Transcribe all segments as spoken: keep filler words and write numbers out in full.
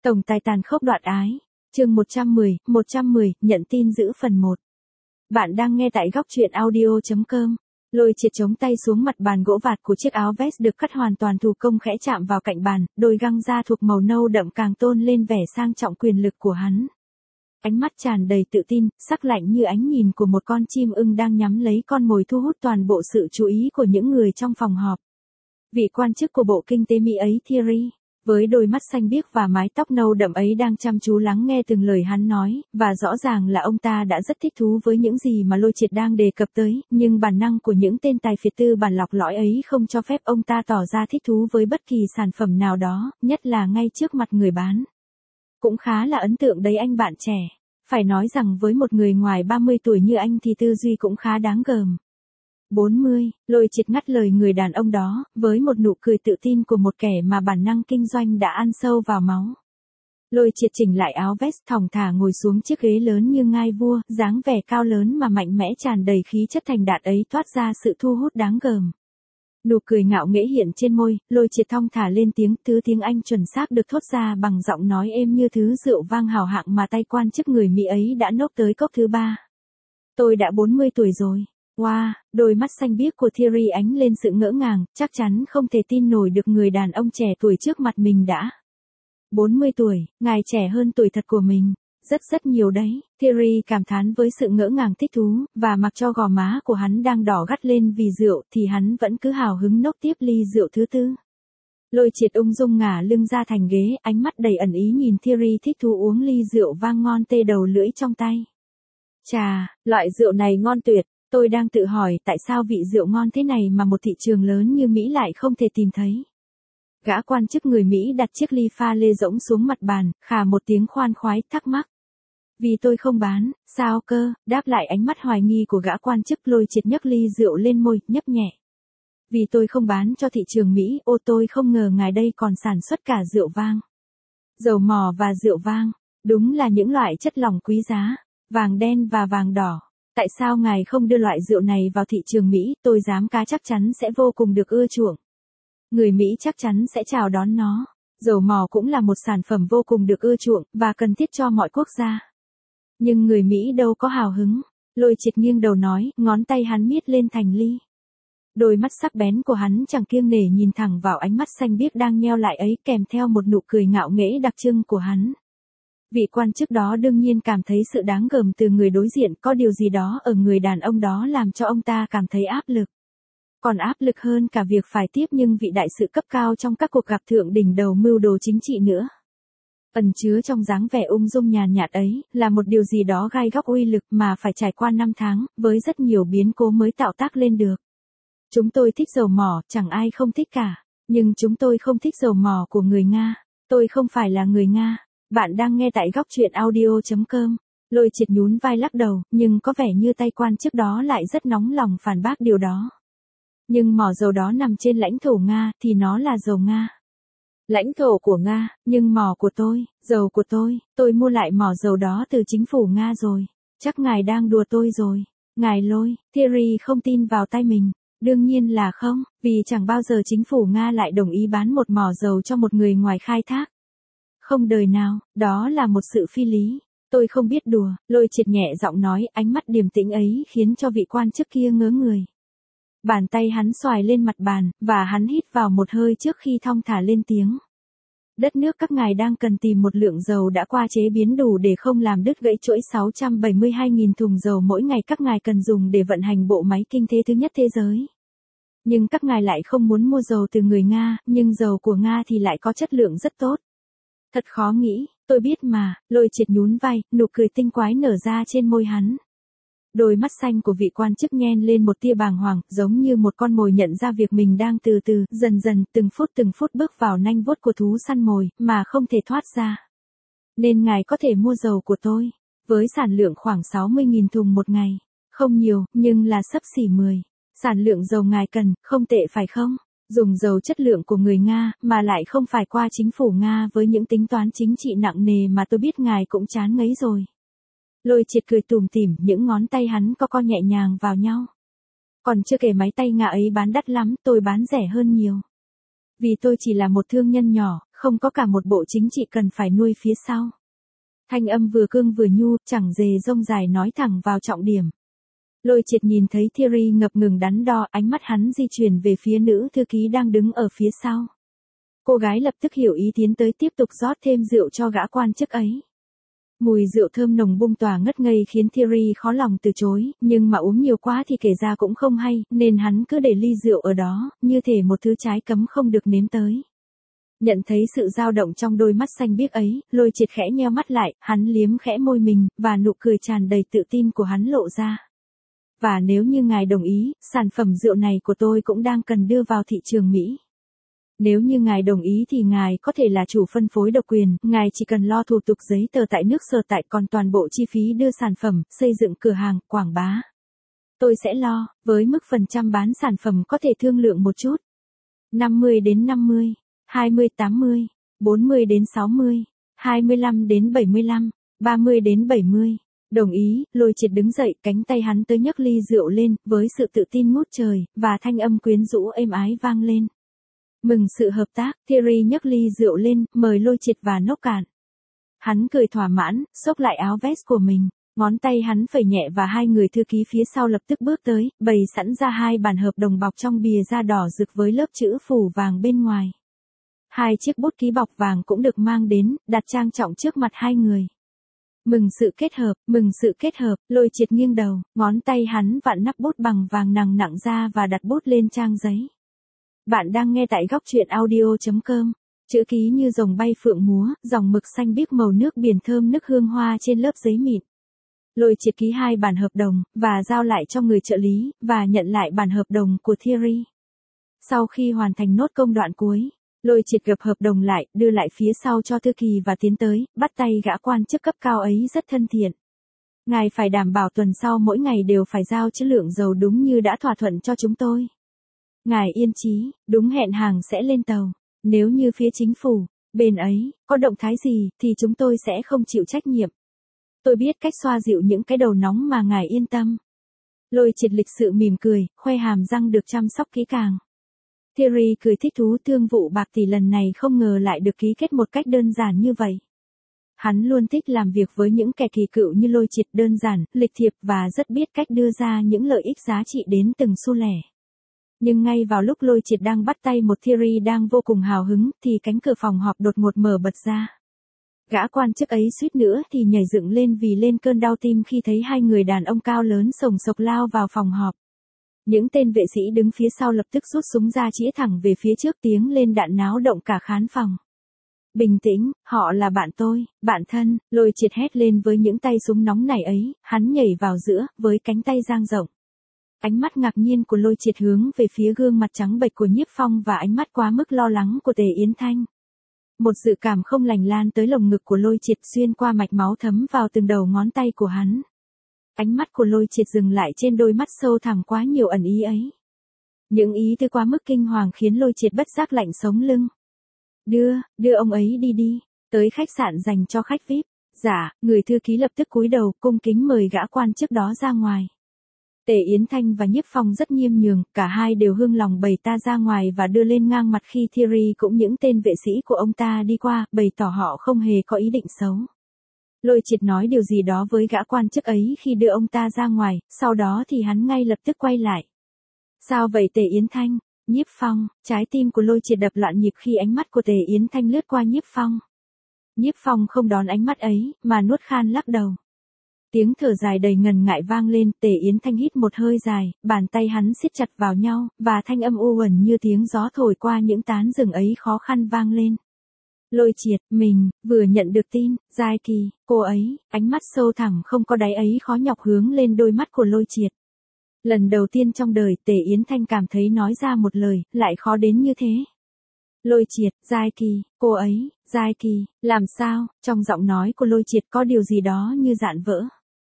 Tổng tài tàn khốc đoạn ái. Chương một trăm mười, một trăm mười, nhận tin giữ phần một. Bạn đang nghe tại góc truyện audio chấm com. Lôi Triệt chống tay xuống mặt bàn gỗ vạt của chiếc áo vest được cắt hoàn toàn thủ công khẽ chạm vào cạnh bàn, đôi găng da thuộc màu nâu đậm càng tôn lên vẻ sang trọng quyền lực của hắn. Ánh mắt tràn đầy tự tin, sắc lạnh như ánh nhìn của một con chim ưng đang nhắm lấy con mồi thu hút toàn bộ sự chú ý của những người trong phòng họp. Vị quan chức của Bộ Kinh tế Mỹ ấy Thierry, với đôi mắt xanh biếc và mái tóc nâu đậm ấy đang chăm chú lắng nghe từng lời hắn nói, và rõ ràng là ông ta đã rất thích thú với những gì mà Lôi Triệt đang đề cập tới, nhưng bản năng của những tên tài phiệt tư bản lọc lõi ấy không cho phép ông ta tỏ ra thích thú với bất kỳ sản phẩm nào đó, nhất là ngay trước mặt người bán. Cũng khá là ấn tượng đấy anh bạn trẻ. Phải nói rằng với một người ngoài ba mươi tuổi như anh thì tư duy cũng khá đáng gờm. bốn mươi, Lôi Triệt ngắt lời người đàn ông đó, với một nụ cười tự tin của một kẻ mà bản năng kinh doanh đã ăn sâu vào máu. Lôi Triệt chỉnh lại áo vest thong thả ngồi xuống chiếc ghế lớn như ngai vua, dáng vẻ cao lớn mà mạnh mẽ tràn đầy khí chất thành đạt ấy toát ra sự thu hút đáng gờm. Nụ cười ngạo nghễ hiện trên môi, Lôi Triệt thong thả lên tiếng, thứ tiếng Anh chuẩn xác được thốt ra bằng giọng nói êm như thứ rượu vang hào hạng mà tay quan chức người Mỹ ấy đã nốc tới cốc thứ ba. Tôi đã bốn mươi tuổi rồi. Wow, đôi mắt xanh biếc của Thierry ánh lên sự ngỡ ngàng, chắc chắn không thể tin nổi được người đàn ông trẻ tuổi trước mặt mình đã. bốn mươi tuổi, ngài trẻ hơn tuổi thật của mình. Rất rất nhiều đấy, Thierry cảm thán với sự ngỡ ngàng thích thú, và mặc cho gò má của hắn đang đỏ gắt lên vì rượu thì hắn vẫn cứ hào hứng nốc tiếp ly rượu thứ tư. Lôi Triệt ung dung ngả lưng ra thành ghế, ánh mắt đầy ẩn ý nhìn Thierry thích thú uống ly rượu vang ngon tê đầu lưỡi trong tay. Chà, loại rượu này ngon tuyệt, tôi đang tự hỏi tại sao vị rượu ngon thế này mà một thị trường lớn như Mỹ lại không thể tìm thấy. Gã quan chức người Mỹ đặt chiếc ly pha lê rỗng xuống mặt bàn, khà một tiếng khoan khoái thắc mắc. Vì tôi không bán, sao cơ, đáp lại ánh mắt hoài nghi của gã quan chức. Lôi Triệt nhấc ly rượu lên môi, nhấp nhẹ. Vì tôi không bán cho thị trường Mỹ, ô tôi không ngờ ngài đây còn sản xuất cả rượu vang. Dầu mỏ và rượu vang, đúng là những loại chất lỏng quý giá, vàng đen và vàng đỏ. Tại sao ngài không đưa loại rượu này vào thị trường Mỹ, tôi dám cá chắc chắn sẽ vô cùng được ưa chuộng. Người Mỹ chắc chắn sẽ chào đón nó. Dầu mỏ cũng là một sản phẩm vô cùng được ưa chuộng, và cần thiết cho mọi quốc gia. Nhưng người Mỹ đâu có hào hứng. Lôi Triệt nghiêng đầu nói, ngón tay hắn miết lên thành ly. Đôi mắt sắc bén của hắn chẳng kiêng nể nhìn thẳng vào ánh mắt xanh biếc đang nheo lại ấy, kèm theo một nụ cười ngạo nghễ đặc trưng của hắn. Vị quan chức đó đương nhiên cảm thấy sự đáng gờm từ người đối diện, có điều gì đó ở người đàn ông đó làm cho ông ta cảm thấy áp lực. Còn áp lực hơn cả việc phải tiếp nhưng vị đại sự cấp cao trong các cuộc gặp thượng đỉnh đầu mưu đồ chính trị nữa. Ẩn chứa trong dáng vẻ ung dung nhàn nhạt ấy, là một điều gì đó gai góc uy lực mà phải trải qua năm tháng, với rất nhiều biến cố mới tạo tác lên được. Chúng tôi thích dầu mỏ, chẳng ai không thích cả. Nhưng chúng tôi không thích dầu mỏ của người Nga. Tôi không phải là người Nga. Bạn đang nghe tại góc truyện audio chấm com. Lôi Triệt nhún vai lắc đầu, nhưng có vẻ như tay quan chức đó lại rất nóng lòng phản bác điều đó. Nhưng mỏ dầu đó nằm trên lãnh thổ Nga, thì nó là dầu Nga. Lãnh thổ của Nga, nhưng mỏ của tôi, dầu của tôi, tôi mua lại mỏ dầu đó từ chính phủ Nga rồi. Chắc ngài đang đùa tôi rồi. Ngài Lôi, Thierry không tin vào tay mình. Đương nhiên là không, vì chẳng bao giờ chính phủ Nga lại đồng ý bán một mỏ dầu cho một người ngoài khai thác. Không đời nào, đó là một sự phi lý. Tôi không biết đùa, Lôi Triệt nhẹ giọng nói, ánh mắt điềm tĩnh ấy khiến cho vị quan chức kia ngớ người. Bàn tay hắn xoài lên mặt bàn, và hắn hít vào một hơi trước khi thong thả lên tiếng. Đất nước các ngài đang cần tìm một lượng dầu đã qua chế biến đủ để không làm đứt gãy chuỗi sáu trăm bảy mươi hai nghìn thùng dầu mỗi ngày các ngài cần dùng để vận hành bộ máy kinh tế thứ nhất thế giới. Nhưng các ngài lại không muốn mua dầu từ người Nga, nhưng dầu của Nga thì lại có chất lượng rất tốt. Thật khó nghĩ, tôi biết mà. Lôi Triệt nhún vai, nụ cười tinh quái nở ra trên môi hắn. Đôi mắt xanh của vị quan chức nhen lên một tia bàng hoàng, giống như một con mồi nhận ra việc mình đang từ từ, dần dần, từng phút từng phút bước vào nanh vuốt của thú săn mồi, mà không thể thoát ra. Nên ngài có thể mua dầu của tôi, với sản lượng khoảng sáu mươi nghìn thùng một ngày. Không nhiều, nhưng là xấp xỉ mười. Sản lượng dầu ngài cần, không tệ phải không? Dùng dầu chất lượng của người Nga, mà lại không phải qua chính phủ Nga với những tính toán chính trị nặng nề mà tôi biết ngài cũng chán ngấy rồi. Lôi Triệt cười tủm tỉm, những ngón tay hắn co co nhẹ nhàng vào nhau. Còn chưa kể máy tay Nga ấy bán đắt lắm, tôi bán rẻ hơn nhiều. Vì tôi chỉ là một thương nhân nhỏ, không có cả một bộ chính trị cần phải nuôi phía sau. Thanh âm vừa cương vừa nhu, chẳng dề rông dài nói thẳng vào trọng điểm. Lôi Triệt nhìn thấy Thierry ngập ngừng đắn đo, ánh mắt hắn di chuyển về phía nữ thư ký đang đứng ở phía sau. Cô gái lập tức hiểu ý tiến tới tiếp tục rót thêm rượu cho gã quan chức ấy. Mùi rượu thơm nồng bung tỏa ngất ngây khiến Thierry khó lòng từ chối, nhưng mà uống nhiều quá thì kể ra cũng không hay, nên hắn cứ để ly rượu ở đó, như thể một thứ trái cấm không được nếm tới. Nhận thấy sự dao động trong đôi mắt xanh biếc ấy, Lôi Triệt khẽ nheo mắt lại, hắn liếm khẽ môi mình, và nụ cười tràn đầy tự tin của hắn lộ ra. Và nếu như ngài đồng ý, sản phẩm rượu này của tôi cũng đang cần đưa vào thị trường Mỹ. Nếu như ngài đồng ý thì ngài có thể là chủ phân phối độc quyền, ngài chỉ cần lo thủ tục giấy tờ tại nước sở tại, còn toàn bộ chi phí đưa sản phẩm, xây dựng cửa hàng, quảng bá. Tôi sẽ lo, với mức phần trăm bán sản phẩm có thể thương lượng một chút. năm mươi đến năm mươi, hai mươi tám mươi, bốn mươi đến sáu mươi, hai mươi lăm đến bảy mươi lăm, ba mươi đến bảy mươi. Đồng ý, Lôi Triệt đứng dậy, cánh tay hắn tới nhấc ly rượu lên, với sự tự tin ngút trời, và thanh âm quyến rũ êm ái vang lên. Mừng sự hợp tác, Thierry nhấc ly rượu lên, mời Lôi Triệt và nốc cạn. Hắn cười thỏa mãn, xốc lại áo vest của mình, ngón tay hắn phẩy nhẹ và hai người thư ký phía sau lập tức bước tới, bày sẵn ra hai bản hợp đồng bọc trong bìa da đỏ rực với lớp chữ phủ vàng bên ngoài. Hai chiếc bút ký bọc vàng cũng được mang đến, đặt trang trọng trước mặt hai người. Mừng sự kết hợp, mừng sự kết hợp, Lôi Triệt nghiêng đầu, ngón tay hắn vặn nắp bút bằng vàng nằng nặng ra và đặt bút lên trang giấy. Bạn đang nghe tại góc truyện audio chấm com. Chữ ký như rồng bay phượng múa, dòng mực xanh biếc màu nước biển thơm nức hương hoa trên lớp giấy mịn. Lôi Triệt ký hai bản hợp đồng, và giao lại cho người trợ lý, và nhận lại bản hợp đồng của Thierry. Sau khi hoàn thành nốt công đoạn cuối, Lôi Triệt gập hợp đồng lại, đưa lại phía sau cho thư kỳ và tiến tới, bắt tay gã quan chức cấp cao ấy rất thân thiện. Ngài phải đảm bảo tuần sau mỗi ngày đều phải giao chữ lượng dầu đúng như đã thỏa thuận cho chúng tôi. Ngài yên chí, đúng hẹn hàng sẽ lên tàu. Nếu như phía chính phủ, bên ấy, có động thái gì, thì chúng tôi sẽ không chịu trách nhiệm. Tôi biết cách xoa dịu những cái đầu nóng mà ngài yên tâm. Lôi Triệt lịch sự mỉm cười, khoe hàm răng được chăm sóc kỹ càng. Thierry cười thích thú, thương vụ bạc tỷ lần này không ngờ lại được ký kết một cách đơn giản như vậy. Hắn luôn thích làm việc với những kẻ kỳ cựu như Lôi Triệt, đơn giản, lịch thiệp và rất biết cách đưa ra những lợi ích giá trị đến từng xu lẻ. Nhưng ngay vào lúc Lôi Triệt đang bắt tay một Thierry đang vô cùng hào hứng, thì cánh cửa phòng họp đột ngột mở bật ra. Gã quan chức ấy suýt nữa thì nhảy dựng lên vì lên cơn đau tim khi thấy hai người đàn ông cao lớn sồng sộc lao vào phòng họp. Những tên vệ sĩ đứng phía sau lập tức rút súng ra chĩa thẳng về phía trước, tiếng lên đạn náo động cả khán phòng. Bình tĩnh, họ là bạn tôi, bạn thân, Lôi Triệt hét lên với những tay súng nóng nảy ấy, hắn nhảy vào giữa, với cánh tay dang rộng. Ánh mắt ngạc nhiên của Lôi Triệt hướng về phía gương mặt trắng bệch của Nhiếp Phong và ánh mắt quá mức lo lắng của Tề Yến Thanh. Một dự cảm không lành lan tới lồng ngực của Lôi Triệt, xuyên qua mạch máu thấm vào từng đầu ngón tay của hắn. Ánh mắt của Lôi Triệt dừng lại trên đôi mắt sâu thẳm quá nhiều ẩn ý ấy. Những ý tư quá mức kinh hoàng khiến Lôi Triệt bất giác lạnh sống lưng. Đưa, đưa ông ấy đi đi, tới khách sạn dành cho khách vi ai pi. Dạ, người thư ký lập tức cúi đầu cung kính mời gã quan chức đó ra ngoài. Tề Yến Thanh và Nhiếp Phong rất nhiêm nhường, cả hai đều hương lòng bày ta ra ngoài và đưa lên ngang mặt khi Thierry cũng những tên vệ sĩ của ông ta đi qua, bày tỏ họ không hề có ý định xấu. Lôi Triệt nói điều gì đó với gã quan chức ấy khi đưa ông ta ra ngoài, sau đó thì hắn ngay lập tức quay lại. Sao vậy Tề Yến Thanh? Nhiếp Phong, trái tim của Lôi Triệt đập loạn nhịp khi ánh mắt của Tề Yến Thanh lướt qua Nhiếp Phong. Nhiếp Phong không đón ánh mắt ấy, mà nuốt khan lắc đầu. Tiếng thở dài đầy ngần ngại vang lên, Tề Yến Thanh hít một hơi dài, bàn tay hắn siết chặt vào nhau, và thanh âm u uẩn như tiếng gió thổi qua những tán rừng ấy khó khăn vang lên. Lôi Triệt, mình, vừa nhận được tin, Giai Kỳ, cô ấy, ánh mắt sâu thẳm không có đáy ấy khó nhọc hướng lên đôi mắt của Lôi Triệt. Lần đầu tiên trong đời Tề Yến Thanh cảm thấy nói ra một lời, lại khó đến như thế. Lôi Triệt, Giai Kỳ, cô ấy, Giai Kỳ, làm sao, trong giọng nói của Lôi Triệt có điều gì đó như dạn vỡ.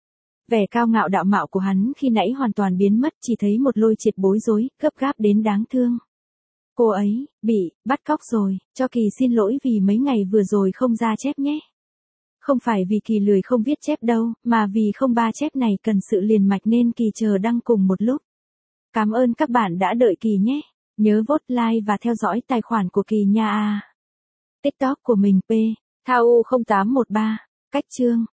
Vẻ cao ngạo đạo mạo của hắn khi nãy hoàn toàn biến mất, chỉ thấy một Lôi Triệt bối rối, gấp gáp đến đáng thương. Cô ấy, bị, bắt cóc rồi, cho Kỳ xin lỗi vì mấy ngày vừa rồi không ra chép nhé. Không phải vì Kỳ lười không viết chép đâu, mà vì không ba chép này cần sự liền mạch nên Kỳ chờ đăng cùng một lúc. Cảm ơn các bạn đã đợi Kỳ nhé. Nhớ vote like và theo dõi tài khoản của Kỳ nha. TikTok của mình P. Thao U không tám một ba. Cách chương.